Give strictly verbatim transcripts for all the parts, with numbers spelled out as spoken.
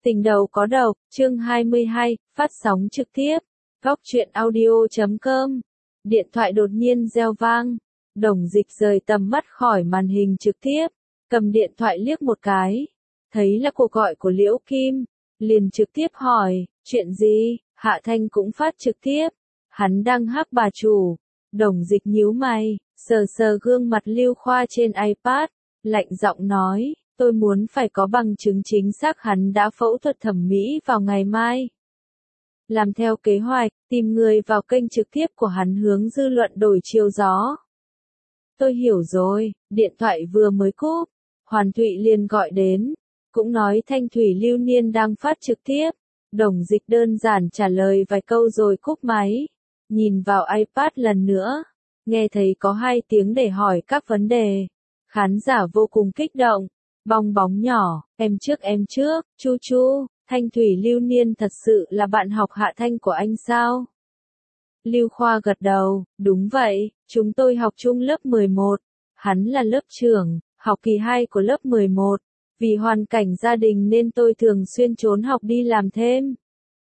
Tình đầu có độc, chương hai mươi hai, phát sóng trực tiếp, góc truyện audio chấm com. Điện thoại đột nhiên reo vang, Đồng Dịch rời tầm mắt khỏi màn hình trực tiếp, cầm điện thoại liếc một cái, thấy là cuộc gọi của Liễu Kim, liền trực tiếp hỏi, chuyện gì, Hạ Thanh cũng phát trực tiếp, hắn đang hắc bà chủ. Đồng Dịch nhíu mày, sờ sờ gương mặt Lưu Khoa trên iPad, lạnh giọng nói, tôi muốn phải có bằng chứng chính xác hắn đã phẫu thuật thẩm mỹ vào ngày mai. Làm theo kế hoạch, tìm người vào kênh trực tiếp của hắn hướng dư luận đổi chiều gió. Tôi hiểu rồi, điện thoại vừa mới cúp, Hoàn Thụy liền gọi đến, cũng nói Thanh Thủy Lưu Niên đang phát trực tiếp. Đồng Dịch đơn giản trả lời vài câu rồi cúp máy, nhìn vào iPad lần nữa, nghe thấy có hai tiếng để hỏi các vấn đề. Khán giả vô cùng kích động, bong bóng nhỏ, em trước em trước, chu chu, Thanh Thủy Lưu Niên thật sự là bạn học Hạ Thanh của anh sao? Lưu Khoa gật đầu, đúng vậy, chúng tôi học chung lớp mười một, hắn là lớp trưởng, học kỳ hai của lớp mười một, vì hoàn cảnh gia đình nên tôi thường xuyên trốn học đi làm thêm.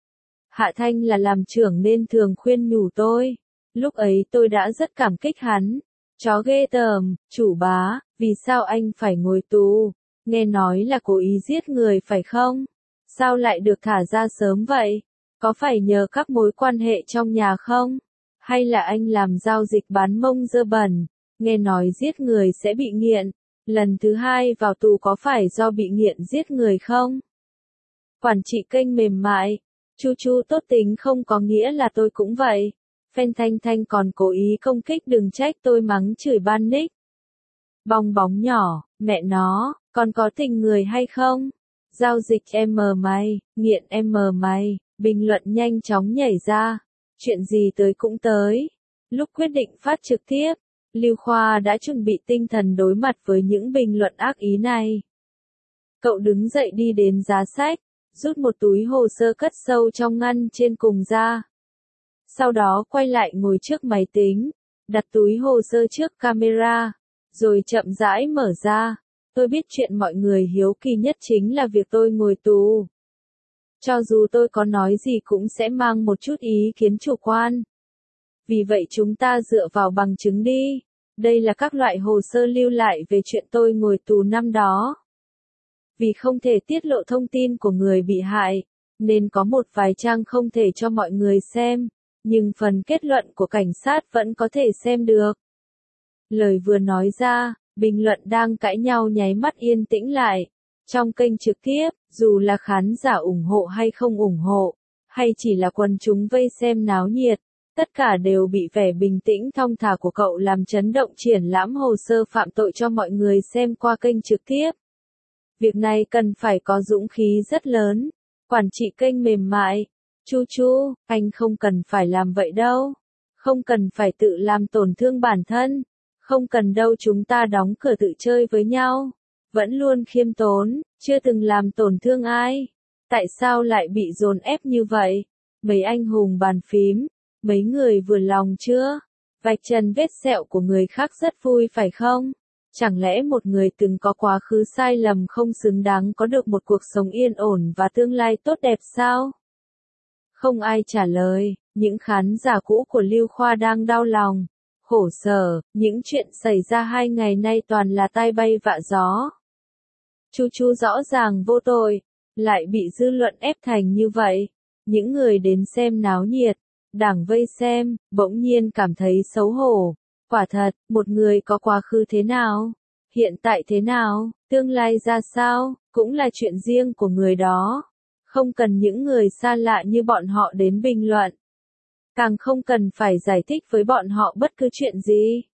Hạ Thanh là làm trưởng nên thường khuyên nhủ tôi, lúc ấy tôi đã rất cảm kích hắn, chó ghê tởm, chủ bá, vì sao anh phải ngồi tù, nghe nói là cố ý giết người phải không? Sao lại được thả ra sớm vậy? Có phải nhờ các mối quan hệ trong nhà không? Hay là anh làm giao dịch bán mông dơ bẩn? Nghe nói giết người sẽ bị nghiện. Lần thứ hai vào tù có phải do bị nghiện giết người không? Quản trị kênh mềm mại. Chu chu tốt tính không có nghĩa là tôi cũng vậy. Fan Thanh Thanh còn cố ý công kích đừng trách tôi mắng chửi ban nick. Bong bóng nhỏ, mẹ nó, còn có tình người hay không? Giao dịch em mờ mày, nghiện em mờ mày, bình luận nhanh chóng nhảy ra. Chuyện gì tới cũng tới. Lúc quyết định phát trực tiếp, Lưu Khoa đã chuẩn bị tinh thần đối mặt với những bình luận ác ý này. Cậu đứng dậy đi đến giá sách, rút một túi hồ sơ cất sâu trong ngăn trên cùng ra. Sau đó quay lại ngồi trước máy tính, đặt túi hồ sơ trước camera, rồi chậm rãi mở ra. Tôi biết chuyện mọi người hiếu kỳ nhất chính là việc tôi ngồi tù. Cho dù tôi có nói gì cũng sẽ mang một chút ý kiến chủ quan. Vì vậy chúng ta dựa vào bằng chứng đi. Đây là các loại hồ sơ lưu lại về chuyện tôi ngồi tù năm đó. Vì không thể tiết lộ thông tin của người bị hại, nên có một vài trang không thể cho mọi người xem, nhưng phần kết luận của cảnh sát vẫn có thể xem được. Lời vừa nói ra, bình luận đang cãi nhau nháy mắt yên tĩnh lại. Trong kênh trực tiếp, dù là khán giả ủng hộ hay không ủng hộ, hay chỉ là quần chúng vây xem náo nhiệt, tất cả đều bị vẻ bình tĩnh thong thả của cậu làm chấn động triển lãm hồ sơ phạm tội cho mọi người xem qua kênh trực tiếp. Việc này cần phải có dũng khí rất lớn. Quản trị kênh mềm mại. Chu chu, anh không cần phải làm vậy đâu. Không cần phải tự làm tổn thương bản thân. Không cần đâu chúng ta đóng cửa tự chơi với nhau. Vẫn luôn khiêm tốn, chưa từng làm tổn thương ai. Tại sao lại bị dồn ép như vậy? Mấy anh hùng bàn phím, mấy người vừa lòng chưa? Vạch trần vết sẹo của người khác rất vui phải không? Chẳng lẽ một người từng có quá khứ sai lầm không xứng đáng có được một cuộc sống yên ổn và tương lai tốt đẹp sao? Không ai trả lời, những khán giả cũ của Lưu Khoa đang đau lòng, khổ sở, những chuyện xảy ra hai ngày nay toàn là tai bay vạ gió. Chu chu rõ ràng vô tội, lại bị dư luận ép thành như vậy. Những người đến xem náo nhiệt, đảng vây xem, bỗng nhiên cảm thấy xấu hổ. Quả thật, một người có quá khứ thế nào, hiện tại thế nào, tương lai ra sao, cũng là chuyện riêng của người đó. Không cần những người xa lạ như bọn họ đến bình luận. Càng không cần phải giải thích với bọn họ bất cứ chuyện gì.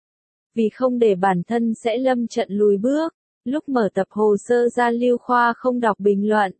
Vì không để bản thân sẽ lâm trận lùi bước. Lúc mở tập hồ sơ ra Lưu Khoa không đọc bình luận.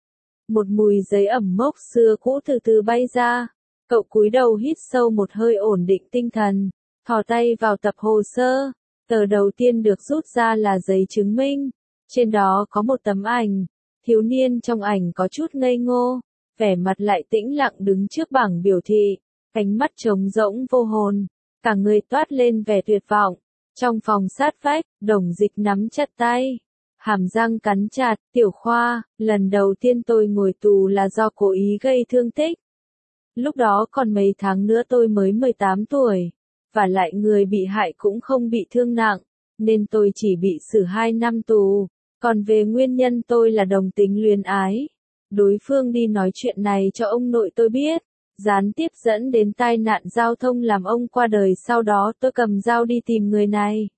Một mùi giấy ẩm mốc xưa cũ từ từ bay ra. Cậu cúi đầu hít sâu một hơi ổn định tinh thần. Thò tay vào tập hồ sơ. Tờ đầu tiên được rút ra là giấy chứng minh. Trên đó có một tấm ảnh. Thiếu niên trong ảnh có chút ngây ngô. Vẻ mặt lại tĩnh lặng đứng trước bảng biểu thị. Ánh mắt trống rỗng vô hồn. Cả người toát lên vẻ tuyệt vọng. Trong phòng sát vách, Đồng Dịch nắm chặt tay. Hàm răng cắn chặt, Tiểu Khoa, lần đầu tiên tôi ngồi tù là do cố ý gây thương tích. Lúc đó còn mấy tháng nữa tôi mới mười tám tuổi, và lại người bị hại cũng không bị thương nặng, nên tôi chỉ bị xử hai năm tù. Còn về nguyên nhân tôi là đồng tính luyến ái. Đối phương đi nói chuyện này cho ông nội tôi biết, gián tiếp dẫn đến tai nạn giao thông làm ông qua đời, sau đó tôi cầm dao đi tìm người này.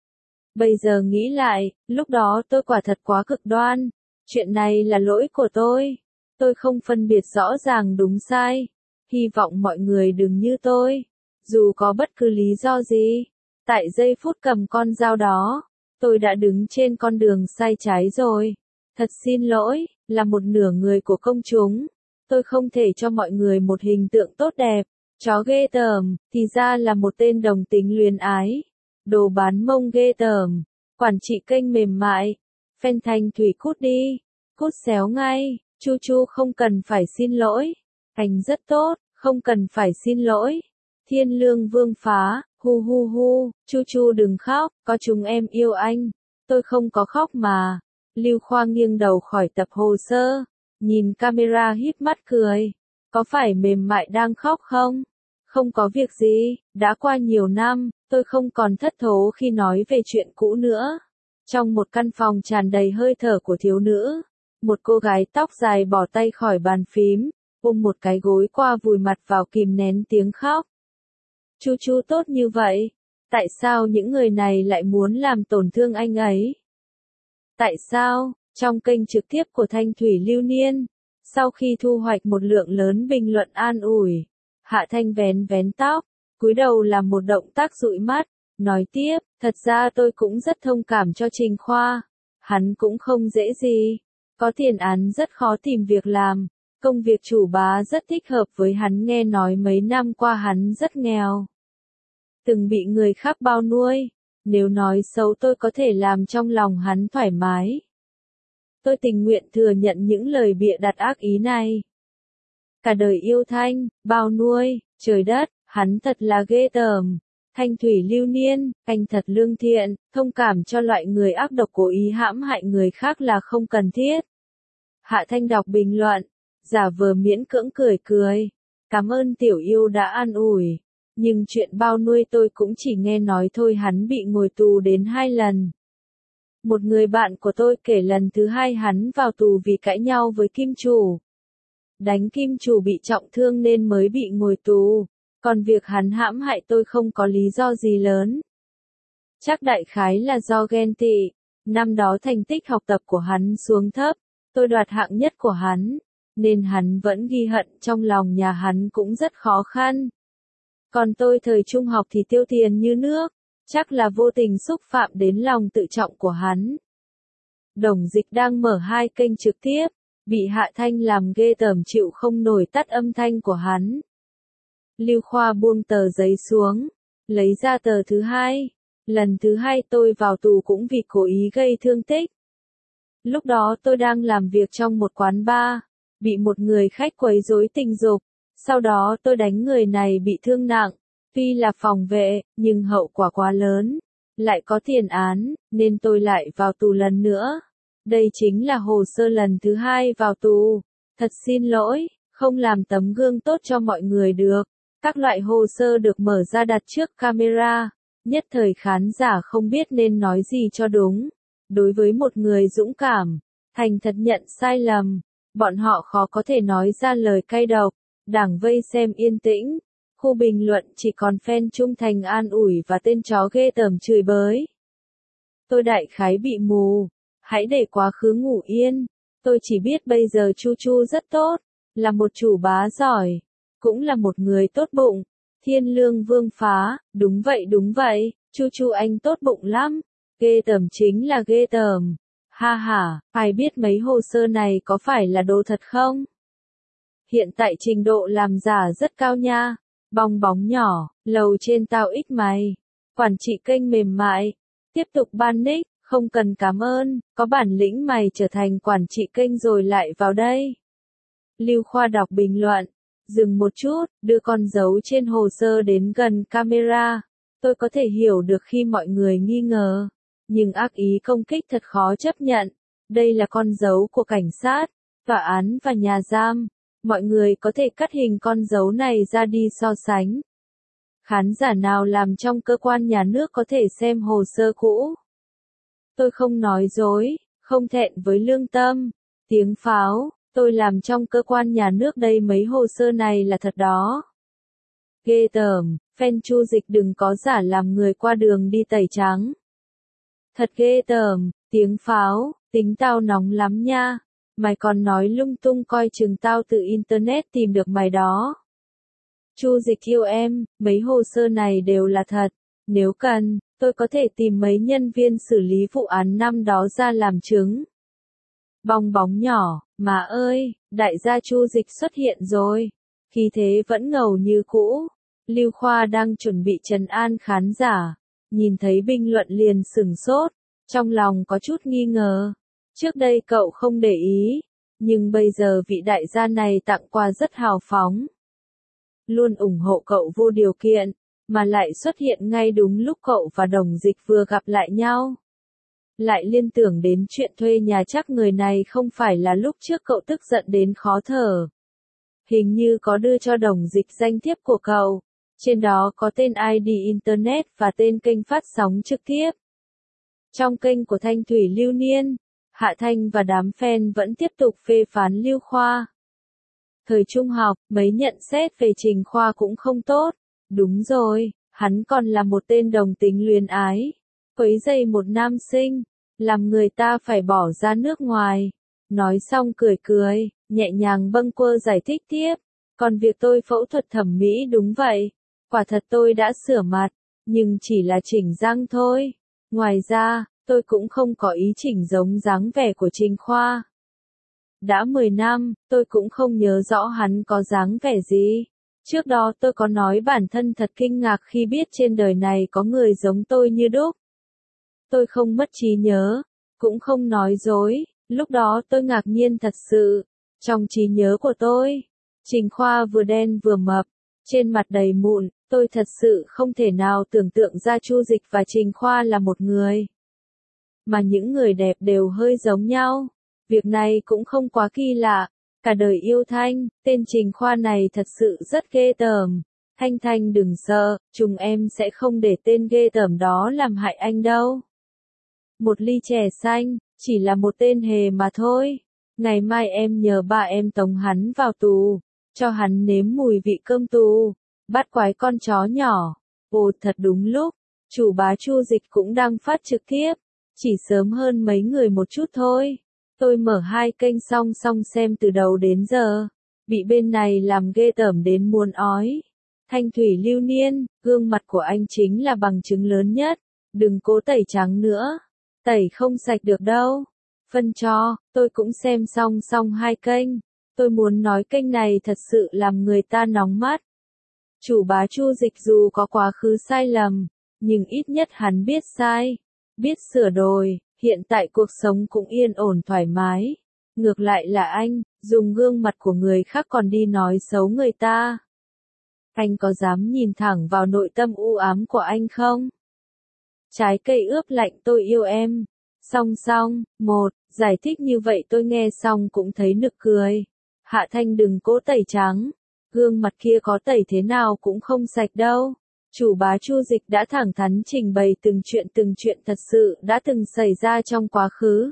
Bây giờ nghĩ lại, lúc đó tôi quả thật quá cực đoan. Chuyện này là lỗi của tôi. Tôi không phân biệt rõ ràng đúng sai. Hy vọng mọi người đừng như tôi. Dù có bất cứ lý do gì, tại giây phút cầm con dao đó, tôi đã đứng trên con đường sai trái rồi. Thật xin lỗi, là một nửa người của công chúng. Tôi không thể cho mọi người một hình tượng tốt đẹp. Chó ghê tởm, thì ra là một tên đồng tính luyến ái. Đồ bán mông ghê tởm. Quản trị kênh mềm mại. Phen Thanh Thủy cút đi. Cút xéo ngay. Chu Chu không cần phải xin lỗi. Anh rất tốt, không cần phải xin lỗi. Thiên Lương Vương Phá, hu hu hu, Chu Chu đừng khóc, có chúng em yêu anh. Tôi không có khóc mà. Lưu Khoa nghiêng đầu khỏi tập hồ sơ, nhìn camera híp mắt cười. Có phải mềm mại đang khóc không? Không có việc gì, đã qua nhiều năm, tôi không còn thất thố khi nói về chuyện cũ nữa. Trong một căn phòng tràn đầy hơi thở của thiếu nữ, một cô gái tóc dài bỏ tay khỏi bàn phím, ôm một cái gối qua vùi mặt vào kìm nén tiếng khóc. Chu Chu tốt như vậy, tại sao những người này lại muốn làm tổn thương anh ấy? Tại sao, trong kênh trực tiếp của Thanh Thủy Lưu Niên, sau khi thu hoạch một lượng lớn bình luận an ủi, Hạ Thanh vén vén tóc, cúi đầu làm một động tác dụi mắt, nói tiếp, thật ra tôi cũng rất thông cảm cho Trình Khoa. Hắn cũng không dễ gì, có tiền án rất khó tìm việc làm, công việc chủ bá rất thích hợp với hắn, nghe nói mấy năm qua hắn rất nghèo. Từng bị người khác bao nuôi, nếu nói xấu tôi có thể làm trong lòng hắn thoải mái. Tôi tình nguyện thừa nhận những lời bịa đặt ác ý này. Cả đời yêu Thanh, bao nuôi, trời đất, hắn thật là ghê tởm. Thanh Thủy Lưu Niên, anh thật lương thiện, thông cảm cho loại người ác độc cố ý hãm hại người khác là không cần thiết. Hạ Thanh đọc bình luận, giả vờ miễn cưỡng cười cười. Cảm ơn tiểu yêu đã an ủi. Nhưng chuyện bao nuôi tôi cũng chỉ nghe nói thôi, hắn bị ngồi tù đến hai lần. Một người bạn của tôi kể lần thứ hai hắn vào tù vì cãi nhau với kim chủ. Đánh kim chủ bị trọng thương nên mới bị ngồi tù. Còn việc hắn hãm hại tôi không có lý do gì lớn. Chắc đại khái là do ghen tị. Năm đó thành tích học tập của hắn xuống thấp, tôi đoạt hạng nhất của hắn, nên hắn vẫn ghi hận trong lòng, nhà hắn cũng rất khó khăn. Còn tôi thời trung học thì tiêu tiền như nước, chắc là vô tình xúc phạm đến lòng tự trọng của hắn. Đồng Dịch đang mở hai kênh trực tiếp, bị Hạ Thanh làm ghê tởm chịu không nổi tắt âm thanh của hắn. Lưu Khoa buông tờ giấy xuống, lấy ra tờ thứ hai. Lần thứ hai tôi vào tù cũng vì cố ý gây thương tích. Lúc đó tôi đang làm việc trong một quán bar, bị một người khách quấy rối tình dục. Sau đó tôi đánh người này bị thương nặng. Tuy là phòng vệ, nhưng hậu quả quá lớn. Lại có tiền án, nên tôi lại vào tù lần nữa. Đây chính là hồ sơ lần thứ hai vào tù. Thật xin lỗi, không làm tấm gương tốt cho mọi người được. Các loại hồ sơ được mở ra đặt trước camera. Nhất thời khán giả không biết nên nói gì cho đúng. Đối với một người dũng cảm, thành thật nhận sai lầm, bọn họ khó có thể nói ra lời cay độc. Đảng vây xem yên tĩnh, khu bình luận chỉ còn fan trung thành an ủi và tên chó ghê tởm chửi bới. Tôi đại khái bị mù, hãy để quá khứ ngủ yên. Tôi chỉ biết bây giờ Chu Chu rất tốt, là một chủ bá giỏi, cũng là một người tốt bụng. Thiên Lương Vương Phá, đúng vậy đúng vậy, Chu Chu anh tốt bụng lắm, ghê tởm chính là ghê tởm. Ha ha, ai biết mấy hồ sơ này có phải là đồ thật không? Hiện tại trình độ làm giả rất cao nha. Bong bóng nhỏ, lầu trên tao ích mày. Quản trị kênh mềm mại. Tiếp tục ban nick, không cần cảm ơn, có bản lĩnh mày trở thành quản trị kênh rồi lại vào đây. Lưu Khoa đọc bình luận. Dừng một chút, đưa con dấu trên hồ sơ đến gần camera. Tôi có thể hiểu được khi mọi người nghi ngờ. nhưng ác ý công kích thật khó chấp nhận. Đây là con dấu của cảnh sát, tòa án và nhà giam. Mọi người có thể cắt hình con dấu này ra đi so sánh. Khán giả nào làm trong cơ quan nhà nước có thể xem hồ sơ cũ. Tôi không nói dối, không thẹn với lương tâm. Tiếng pháo, tôi làm trong cơ quan nhà nước đây, mấy hồ sơ này là thật đó. Ghê tởm, fan Chu Dịch đừng có giả làm người qua đường đi tẩy trắng. Thật ghê tởm, tiếng pháo, tính tao nóng lắm nha. Mày còn nói lung tung, coi chừng tao từ internet tìm được mày đó. Chu Dịch yêu em, mấy hồ sơ này đều là thật. Nếu cần, tôi có thể tìm mấy nhân viên xử lý vụ án năm đó ra làm chứng. Bong bóng nhỏ, mà ơi, đại gia Chu Dịch xuất hiện rồi. Khí thế vẫn ngầu như cũ. Lưu Khoa đang chuẩn bị trấn an khán giả. Nhìn thấy bình luận liền sửng sốt. Trong lòng có chút nghi ngờ. Trước đây cậu không để ý. Nhưng bây giờ vị đại gia này tặng quà rất hào phóng. Luôn ủng hộ cậu vô điều kiện. Mà lại xuất hiện ngay đúng lúc cậu và Đồng Dịch vừa gặp lại nhau. Lại liên tưởng đến chuyện thuê nhà, chắc người này không phải là lúc trước cậu tức giận đến khó thở. Hình như có đưa cho Đồng Dịch danh thiếp của cậu. Trên đó có tên i đê Internet và tên kênh phát sóng trực tiếp. Trong kênh của Thanh Thủy Lưu Niên, Hạ Thanh và đám fan vẫn tiếp tục phê phán Lưu Khoa. Thời trung học, mấy nhận xét về Trình Khoa cũng không tốt. Đúng rồi, hắn còn là một tên đồng tính luyến ái. Quấy rầy một nam sinh, làm người ta phải bỏ ra nước ngoài. Nói xong cười cười, nhẹ nhàng bâng quơ giải thích tiếp. Còn việc tôi phẫu thuật thẩm mỹ đúng vậy. Quả thật tôi đã sửa mặt, nhưng chỉ là chỉnh răng thôi. Ngoài ra, tôi cũng không có ý chỉnh giống dáng vẻ của Trình Khoa. Đã mười năm, tôi cũng không nhớ rõ hắn có dáng vẻ gì. Trước đó tôi có nói bản thân thật kinh ngạc khi biết trên đời này có người giống tôi như đúc. Tôi không mất trí nhớ, cũng không nói dối, lúc đó tôi ngạc nhiên thật sự. Trong trí nhớ của tôi, Trình Khoa vừa đen vừa mập, trên mặt đầy mụn, tôi thật sự không thể nào tưởng tượng ra Chu Dịch và Trình Khoa là một người. Mà những người đẹp đều hơi giống nhau, việc này cũng không quá kỳ lạ. Cả đời yêu Thanh, tên Trình Khoa này thật sự rất ghê tởm. Thanh Thanh đừng sợ, chúng em sẽ không để tên ghê tởm đó làm hại anh đâu. Một ly chè xanh, chỉ là một tên hề mà thôi. Ngày mai em nhờ ba em tống hắn vào tù, cho hắn nếm mùi vị cơm tù. Bắt quái con chó nhỏ. Ồ, thật đúng lúc, chủ bá Chu Dịch cũng đang phát trực tiếp, chỉ sớm hơn mấy người một chút thôi. Tôi mở hai kênh song song xem từ đầu đến giờ, bị bên này làm ghê tởm đến muốn ói. Thanh Thủy Lưu Niên, gương mặt của anh chính là bằng chứng lớn nhất, đừng cố tẩy trắng nữa, tẩy không sạch được đâu. Phân cho, tôi cũng xem song song hai kênh, tôi muốn nói kênh này thật sự làm người ta nóng mắt. Chủ bá Chu Dịch dù có quá khứ sai lầm, nhưng ít nhất hắn biết sai, biết sửa đổi. Hiện tại cuộc sống cũng yên ổn thoải mái. Ngược lại là anh, dùng gương mặt của người khác còn đi nói xấu người ta. Anh có dám nhìn thẳng vào nội tâm u ám của anh không? Trái cây ướp lạnh tôi yêu em. Song song, một, giải thích như vậy tôi nghe xong cũng thấy nực cười. Hạ Thanh đừng cố tẩy trắng. Gương mặt kia có tẩy thế nào cũng không sạch đâu. Chủ bá Chu Dịch đã thẳng thắn trình bày từng chuyện từng chuyện thật sự đã từng xảy ra trong quá khứ.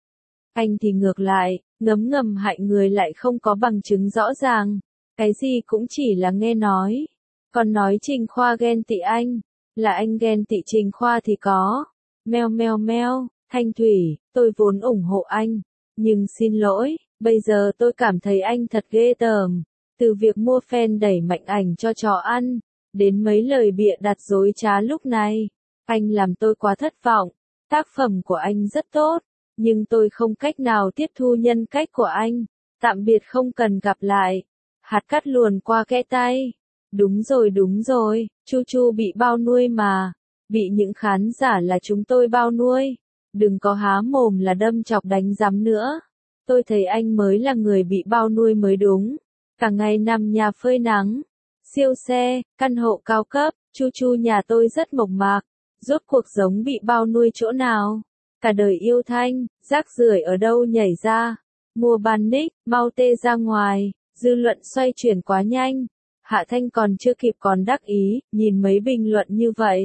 Anh thì ngược lại, ngấm ngầm hại người lại không có bằng chứng rõ ràng. Cái gì cũng chỉ là nghe nói. Còn nói Trình Khoa ghen tị anh, là anh ghen tị Trình Khoa thì có. Meo meo meo, Thanh Thủy, tôi vốn ủng hộ anh. Nhưng xin lỗi, bây giờ tôi cảm thấy anh thật ghê tởm. Từ việc mua fan đẩy mạnh ảnh cho chó ăn, đến mấy lời bịa đặt dối trá lúc này, anh làm tôi quá thất vọng. Tác phẩm của anh rất tốt, nhưng tôi không cách nào tiếp thu nhân cách của anh. Tạm biệt không cần gặp lại. Hạt cát luồn qua kẽ tay. Đúng rồi đúng rồi, Chu Chu bị bao nuôi mà. Bị những khán giả là chúng tôi bao nuôi. Đừng có há mồm là đâm chọc đánh giám nữa. Tôi thấy anh mới là người bị bao nuôi mới đúng. Cả ngày nằm nhà phơi nắng. Siêu xe, căn hộ cao cấp, Chu Chu nhà tôi rất mộc mạc. Rốt cuộc giống bị bao nuôi chỗ nào? Cả đời yêu Thanh, rác rưởi ở đâu nhảy ra? Mua bán nick, mau tê ra ngoài, dư luận xoay chuyển quá nhanh. Hạ Thanh còn chưa kịp còn đắc ý, nhìn mấy bình luận như vậy.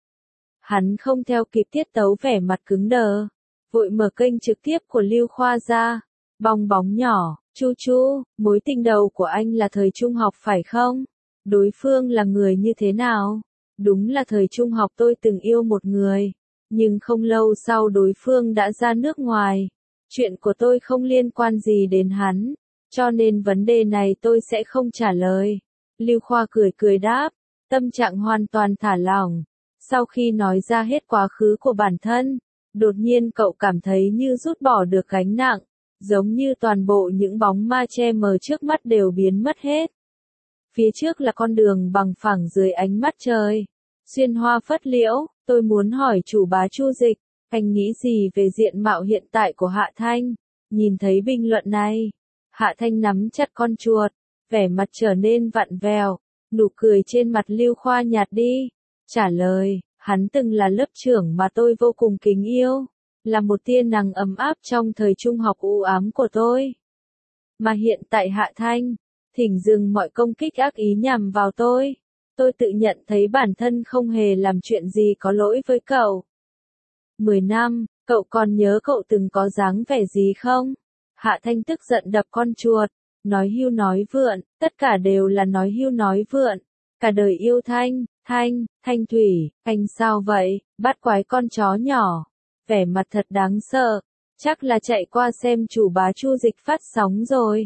Hắn không theo kịp tiết tấu, vẻ mặt cứng đờ. Vội mở kênh trực tiếp của Lưu Khoa ra. Bong bóng nhỏ, chu chu, mối tình đầu của anh là thời trung học phải không? Đối phương là người như thế nào? Đúng là thời trung học tôi từng yêu một người. Nhưng không lâu sau đối phương đã ra nước ngoài. Chuyện của tôi không liên quan gì đến hắn. Cho nên vấn đề này tôi sẽ không trả lời. Lưu Khoa cười cười đáp. Tâm trạng hoàn toàn thả lỏng. Sau khi nói ra hết quá khứ của bản thân, đột nhiên cậu cảm thấy như rút bỏ được gánh nặng. Giống như toàn bộ những bóng ma che mờ trước mắt đều biến mất hết. Phía trước là con đường bằng phẳng dưới ánh mắt trời. Xuyên hoa phất liễu, tôi muốn hỏi chủ bá Chu Dịch, anh nghĩ gì về diện mạo hiện tại của Hạ Thanh? Nhìn thấy bình luận này, Hạ Thanh nắm chặt con chuột, vẻ mặt trở nên vặn vẹo, nụ cười trên mặt Lưu Khoa nhạt đi. Trả lời, hắn từng là lớp trưởng mà tôi vô cùng kính yêu, là một tia nắng ấm áp trong thời trung học u ám của tôi. Mà hiện tại Hạ Thanh, thỉnh dừng mọi công kích ác ý nhằm vào tôi. Tôi tự nhận thấy bản thân không hề làm chuyện gì có lỗi với cậu. Mười năm, cậu còn nhớ cậu từng có dáng vẻ gì không? Hạ Thanh tức giận đập con chuột, nói hưu nói vượn, tất cả đều là nói hưu nói vượn. Cả đời yêu Thanh, Thanh, Thanh Thủy, anh sao vậy, bắt quái con chó nhỏ. Vẻ mặt thật đáng sợ, chắc là chạy qua xem chủ bá Chu Dịch phát sóng rồi.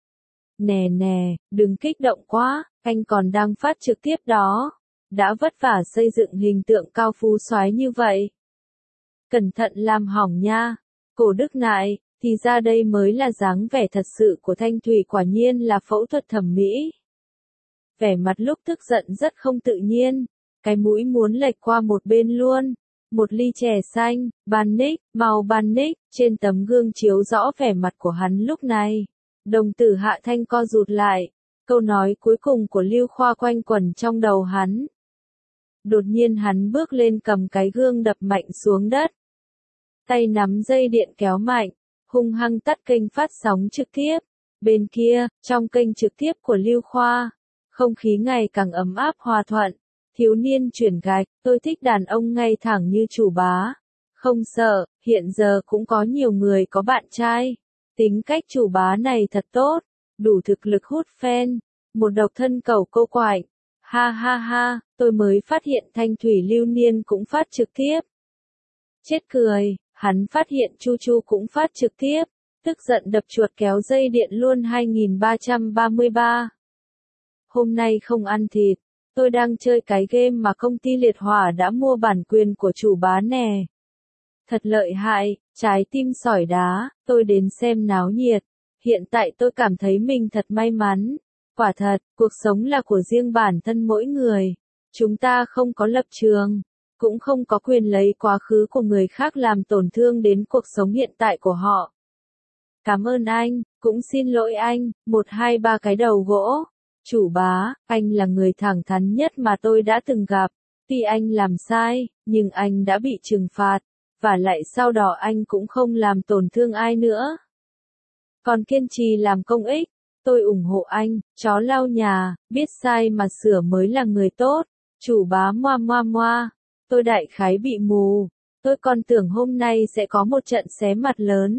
Nè nè, đừng kích động quá, anh còn đang phát trực tiếp đó. Đã vất vả xây dựng hình tượng cao phú soái như vậy. Cẩn thận làm hỏng nha. Cổ Đức Nại, thì ra đây mới là dáng vẻ thật sự của Thanh Thủy, quả nhiên là phẫu thuật thẩm mỹ. Vẻ mặt lúc tức giận rất không tự nhiên, cái mũi muốn lệch qua một bên luôn. Một ly chè xanh, ban nick, mau ban nick, trên tấm gương chiếu rõ vẻ mặt của hắn lúc này. Đồng tử Hạ Thanh co rụt lại, câu nói cuối cùng của Lưu Khoa quanh quẩn trong đầu hắn. Đột nhiên hắn bước lên cầm cái gương đập mạnh xuống đất. Tay nắm dây điện kéo mạnh, hung hăng tắt kênh phát sóng trực tiếp. Bên kia, trong kênh trực tiếp của Lưu Khoa, không khí ngày càng ấm áp hòa thuận. Thiếu niên chuyển gạch, tôi thích đàn ông ngay thẳng như chủ bá. Không sợ, hiện giờ cũng có nhiều người có bạn trai. Tính cách chủ bá này thật tốt, đủ thực lực hút fan. Một độc thân cầu cô quạnh. Ha ha ha, tôi mới phát hiện Thanh Thủy Lưu Niên cũng phát trực tiếp. Chết cười, hắn phát hiện Chu Chu cũng phát trực tiếp. Tức giận đập chuột kéo dây điện luôn. Hai nghìn ba trăm ba mươi ba. Hôm nay không ăn thịt. Tôi đang chơi cái game mà công ty liệt hỏa đã mua bản quyền của chủ bá nè. Thật lợi hại, trái tim sỏi đá, tôi đến xem náo nhiệt. Hiện tại tôi cảm thấy mình thật may mắn. Quả thật, cuộc sống là của riêng bản thân mỗi người. Chúng ta không có lập trường, cũng không có quyền lấy quá khứ của người khác làm tổn thương đến cuộc sống hiện tại của họ. Cảm ơn anh, cũng xin lỗi anh, một hai ba cái đầu gỗ. Chủ bá, anh là người thẳng thắn nhất mà tôi đã từng gặp. Tuy anh làm sai, nhưng anh đã bị trừng phạt. Và lại sau đó anh cũng không làm tổn thương ai nữa. Còn kiên trì làm công ích. Tôi ủng hộ anh, chó lau nhà, biết sai mà sửa mới là người tốt. Chủ bá moa moa moa. Tôi đại khái bị mù. Tôi còn tưởng hôm nay sẽ có một trận xé mặt lớn.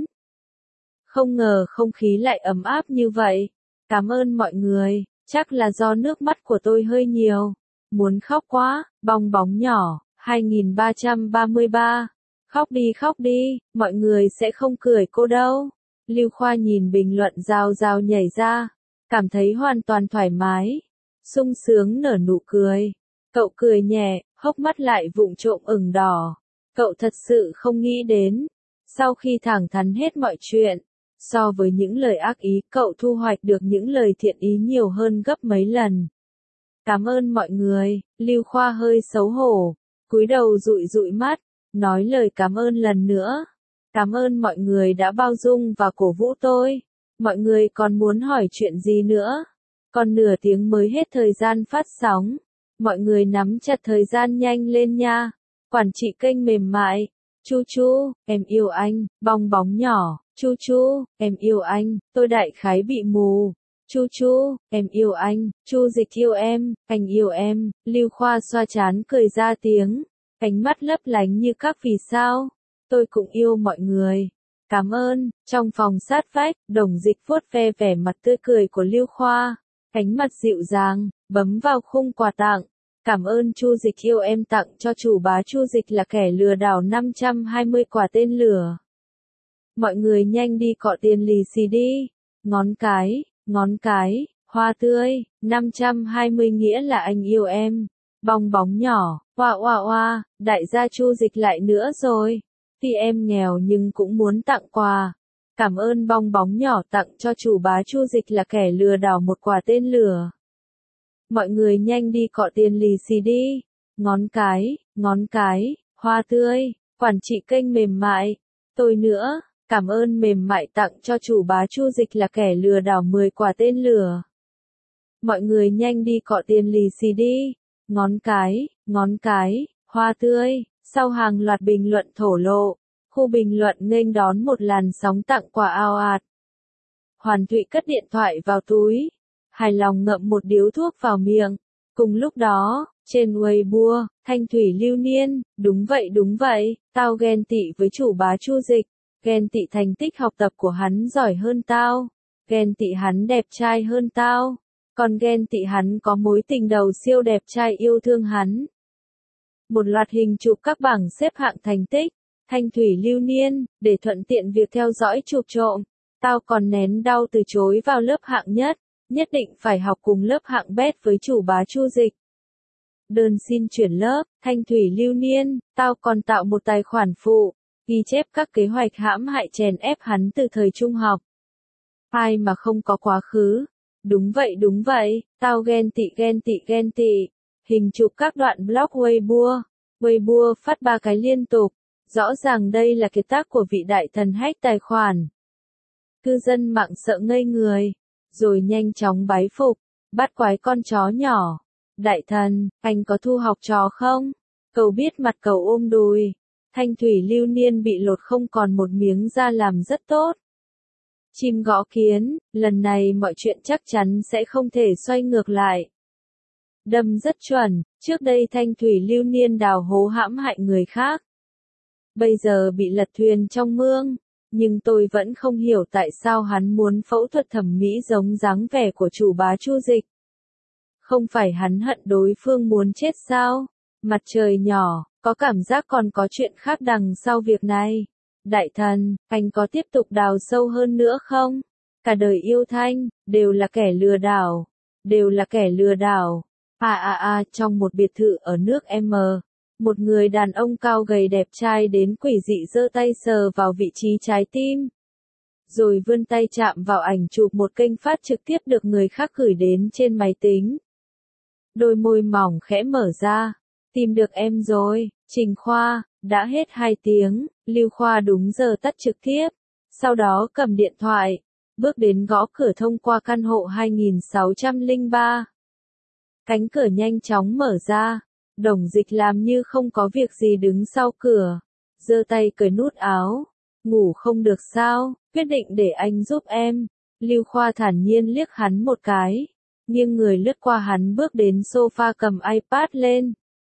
Không ngờ không khí lại ấm áp như vậy. Cảm ơn mọi người. Chắc là do nước mắt của tôi hơi nhiều. Muốn khóc quá, bong bóng nhỏ, hai nghìn ba trăm ba mươi ba. Khóc đi khóc đi, mọi người sẽ không cười cô đâu. Lưu Khoa nhìn bình luận rào rào nhảy ra. Cảm thấy hoàn toàn thoải mái. Sung sướng nở nụ cười. Cậu cười nhẹ, hốc mắt lại vụng trộm ửng đỏ. Cậu thật sự không nghĩ đến. Sau khi thẳng thắn hết mọi chuyện. So với những lời ác ý, cậu thu hoạch được những lời thiện ý nhiều hơn gấp mấy lần. Cảm ơn mọi người, Lưu Khoa hơi xấu hổ, cúi đầu dụi dụi mắt, nói lời cảm ơn lần nữa. Cảm ơn mọi người đã bao dung và cổ vũ tôi. Mọi người còn muốn hỏi chuyện gì nữa? Còn nửa tiếng mới hết thời gian phát sóng. Mọi người nắm chặt thời gian nhanh lên nha. quản trị kênh mềm mại. Chu Chu, em yêu anh, bong bóng nhỏ. Chu Chu, em yêu anh, tôi đại khái bị mù. Chu Chu, em yêu anh, Chu Dịch yêu em, anh yêu em. Lưu Khoa xoa trán cười ra tiếng, ánh mắt lấp lánh như các vì sao. Tôi cũng yêu mọi người. Cảm ơn. Trong phòng sát vách, Đồng Dịch vuốt ve vẻ mặt tươi cười của Lưu Khoa, ánh mặt dịu dàng, bấm vào khung quà tặng. Cảm ơn Chu Dịch yêu em tặng cho chủ bá. Chu Dịch là kẻ lừa đảo. Năm trăm hai mươi quả tên lửa. Mọi người nhanh đi cọ tiền lì xì đi. Ngón cái, ngón cái, hoa tươi. Năm trăm hai mươi nghĩa là anh yêu em. Bong bóng nhỏ, oa oa oa, đại gia Chu Dịch lại nữa rồi. Tuy em nghèo nhưng cũng muốn tặng quà. Cảm ơn bong bóng nhỏ tặng cho chủ bá. Chu Dịch là kẻ lừa đảo. Một quả tên lửa. Mọi người nhanh đi cọ tiền lì xì đi. Ngón cái, ngón cái, hoa tươi, quản trị kênh mềm mại. Tôi nữa, cảm ơn mềm mại tặng cho chủ bá. Chu Dịch là kẻ lừa đảo. mười quả tên lửa. Mọi người nhanh đi cọ tiền lì xì đi. Ngón cái, ngón cái, hoa tươi. Sau hàng loạt bình luận thổ lộ, khu bình luận nghênh đón một làn sóng tặng quà ào ạt. Hoàn Thụy cất điện thoại vào túi, hài lòng ngậm một điếu thuốc vào miệng. Cùng lúc đó, trên Weibo, Thanh Thủy lưu niên, đúng vậy đúng vậy, tao ghen tị với chủ bá Chu Dịch, ghen tị thành tích học tập của hắn giỏi hơn tao, ghen tị hắn đẹp trai hơn tao, còn ghen tị hắn có mối tình đầu siêu đẹp trai yêu thương hắn. Một loạt hình chụp các bảng xếp hạng thành tích, Thanh Thủy lưu niên, để thuận tiện việc theo dõi chụp trộm. Tao còn nén đau từ chối vào lớp hạng nhất, nhất định phải học cùng lớp hạng bét với chủ bá Chu Dịch. Đơn xin chuyển lớp, Thanh Thủy lưu niên, tao còn tạo một tài khoản phụ, ghi chép các kế hoạch hãm hại chèn ép hắn từ thời trung học. Ai mà không có quá khứ? Đúng vậy đúng vậy, tao ghen tị ghen tị ghen tị. Hình chụp các đoạn blog Weibo. Weibo phát ba cái liên tục. Rõ ràng đây là kiệt tác của vị đại thần hack tài khoản. Cư dân mạng sợ ngây người. Rồi nhanh chóng bái phục. Bắt quái con chó nhỏ. Đại thần, anh có thu học trò không? Cậu biết mặt cậu ôm đùi. Thanh Thủy lưu niên bị lột không còn một miếng da làm rất tốt. Chim gõ kiến, lần này mọi chuyện chắc chắn sẽ không thể xoay ngược lại. Đâm rất chuẩn, trước đây Thanh Thủy lưu niên đào hố hãm hại người khác. Bây giờ bị lật thuyền trong mương, nhưng tôi vẫn không hiểu tại sao hắn muốn phẫu thuật thẩm mỹ giống dáng vẻ của chủ bá Chu Dịch. Không phải hắn hận đối phương muốn chết sao? Mặt trời nhỏ, có cảm giác còn có chuyện khác đằng sau việc này. Đại thần, anh có tiếp tục đào sâu hơn nữa không? Cả đời yêu Thanh, đều là kẻ lừa đảo. Đều là kẻ lừa đảo. À à à, trong một biệt thự ở nước M, một người đàn ông cao gầy đẹp trai đến quỷ dị giơ tay sờ vào vị trí trái tim. Rồi vươn tay chạm vào ảnh chụp một kênh phát trực tiếp được người khác gửi đến trên máy tính. Đôi môi mỏng khẽ mở ra. Tìm được em rồi, Trình Khoa, đã hết hai tiếng, Lưu Khoa đúng giờ tắt trực tiếp. Sau đó cầm điện thoại, bước đến gõ cửa thông qua căn hộ hai nghìn sáu trăm lẻ ba. Cánh cửa nhanh chóng mở ra, Đồng Dịch làm như không có việc gì đứng sau cửa, giơ tay cởi nút áo. Ngủ không được sao, quyết định để anh giúp em. Lưu Khoa thản nhiên liếc hắn một cái, nghiêng người lướt qua hắn bước đến sofa cầm iPad lên.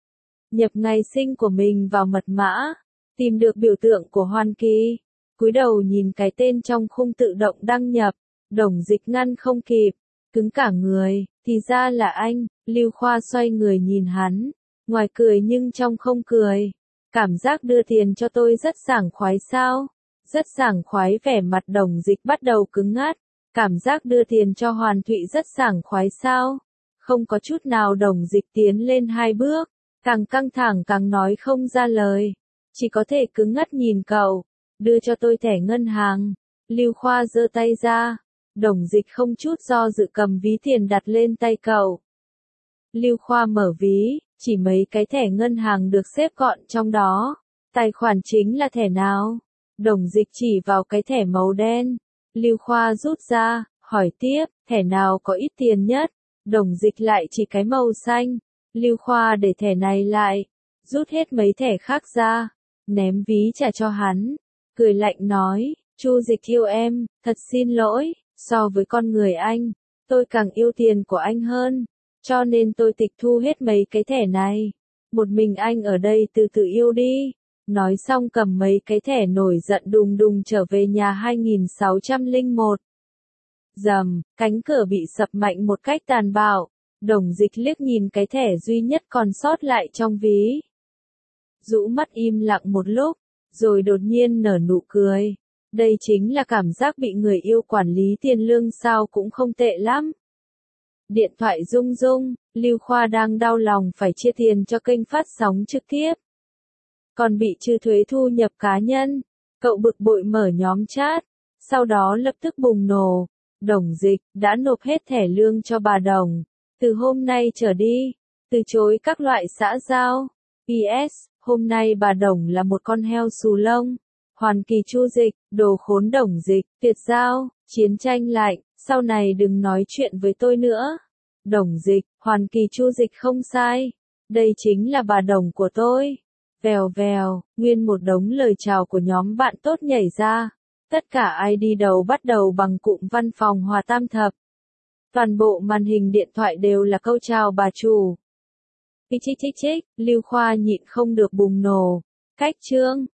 Nhập ngày sinh của mình vào mật mã, tìm được biểu tượng của Hoan Kỳ, cúi đầu nhìn cái tên trong khung tự động đăng nhập, Đồng Dịch ngăn không kịp, cứng cả người, thì ra là anh. Lưu Khoa xoay người nhìn hắn, ngoài cười nhưng trong không cười. Cảm giác đưa tiền cho tôi rất sảng khoái sao? Rất sảng khoái. Vẻ mặt Đồng Dịch bắt đầu cứng ngắt. Cảm giác đưa tiền cho Hoàn Thụy rất sảng khoái sao? Không có chút nào. Đồng Dịch tiến lên hai bước, càng căng thẳng càng nói không ra lời, chỉ có thể cứng ngắt nhìn cậu. Đưa cho tôi thẻ ngân hàng. Lưu Khoa giơ tay ra. Đồng Dịch không chút do dự cầm ví tiền đặt lên tay cậu. Lưu Khoa mở ví, chỉ mấy cái thẻ ngân hàng được xếp gọn trong đó. Tài khoản chính là thẻ nào? Đồng Dịch chỉ vào cái thẻ màu đen. Lưu Khoa rút ra, hỏi tiếp, thẻ nào có ít tiền nhất? Đồng Dịch lại chỉ cái màu xanh. Lưu Khoa để thẻ này lại, rút hết mấy thẻ khác ra, ném ví trả cho hắn, cười lạnh nói, Chu Dịch yêu em, thật xin lỗi, so với con người anh, tôi càng yêu tiền của anh hơn, cho nên tôi tịch thu hết mấy cái thẻ này, một mình anh ở đây từ từ yêu đi. Nói xong cầm mấy cái thẻ nổi giận đùng đùng trở về nhà hai nghìn sáu trăm lẻ một. Rầm, cánh cửa bị sập mạnh một cách tàn bạo, Đồng Dịch liếc nhìn cái thẻ duy nhất còn sót lại trong ví. Rũ mắt im lặng một lúc, rồi đột nhiên nở nụ cười. Đây chính là cảm giác bị người yêu quản lý tiền lương sao cũng không tệ lắm. Điện thoại rung rung, Lưu Khoa đang đau lòng phải chia tiền cho kênh phát sóng trực tiếp. Còn bị trừ thuế thu nhập cá nhân, cậu bực bội mở nhóm chat, sau đó lập tức bùng nổ. Đồng Dịch đã nộp hết thẻ lương cho bà Đồng, từ hôm nay trở đi, từ chối các loại xã giao. pê ét, hôm nay bà Đồng là một con heo xù lông. Hoàn Kỳ Chu Dịch, đồ khốn Đồng Dịch, tuyệt giao, chiến tranh lạnh, sau này đừng nói chuyện với tôi nữa. Đồng Dịch, Hoàn Kỳ Chu Dịch không sai, đây chính là bà Đồng của tôi. Vèo vèo, nguyên một đống lời chào của nhóm bạn tốt nhảy ra. Tất cả i đê đầu bắt đầu bằng cụm văn phòng Hòa Tam Thập. Toàn bộ màn hình điện thoại đều là câu chào bà chủ. Chích chích chích, Lưu Khoa nhịn không được bùng nổ. Cách chương.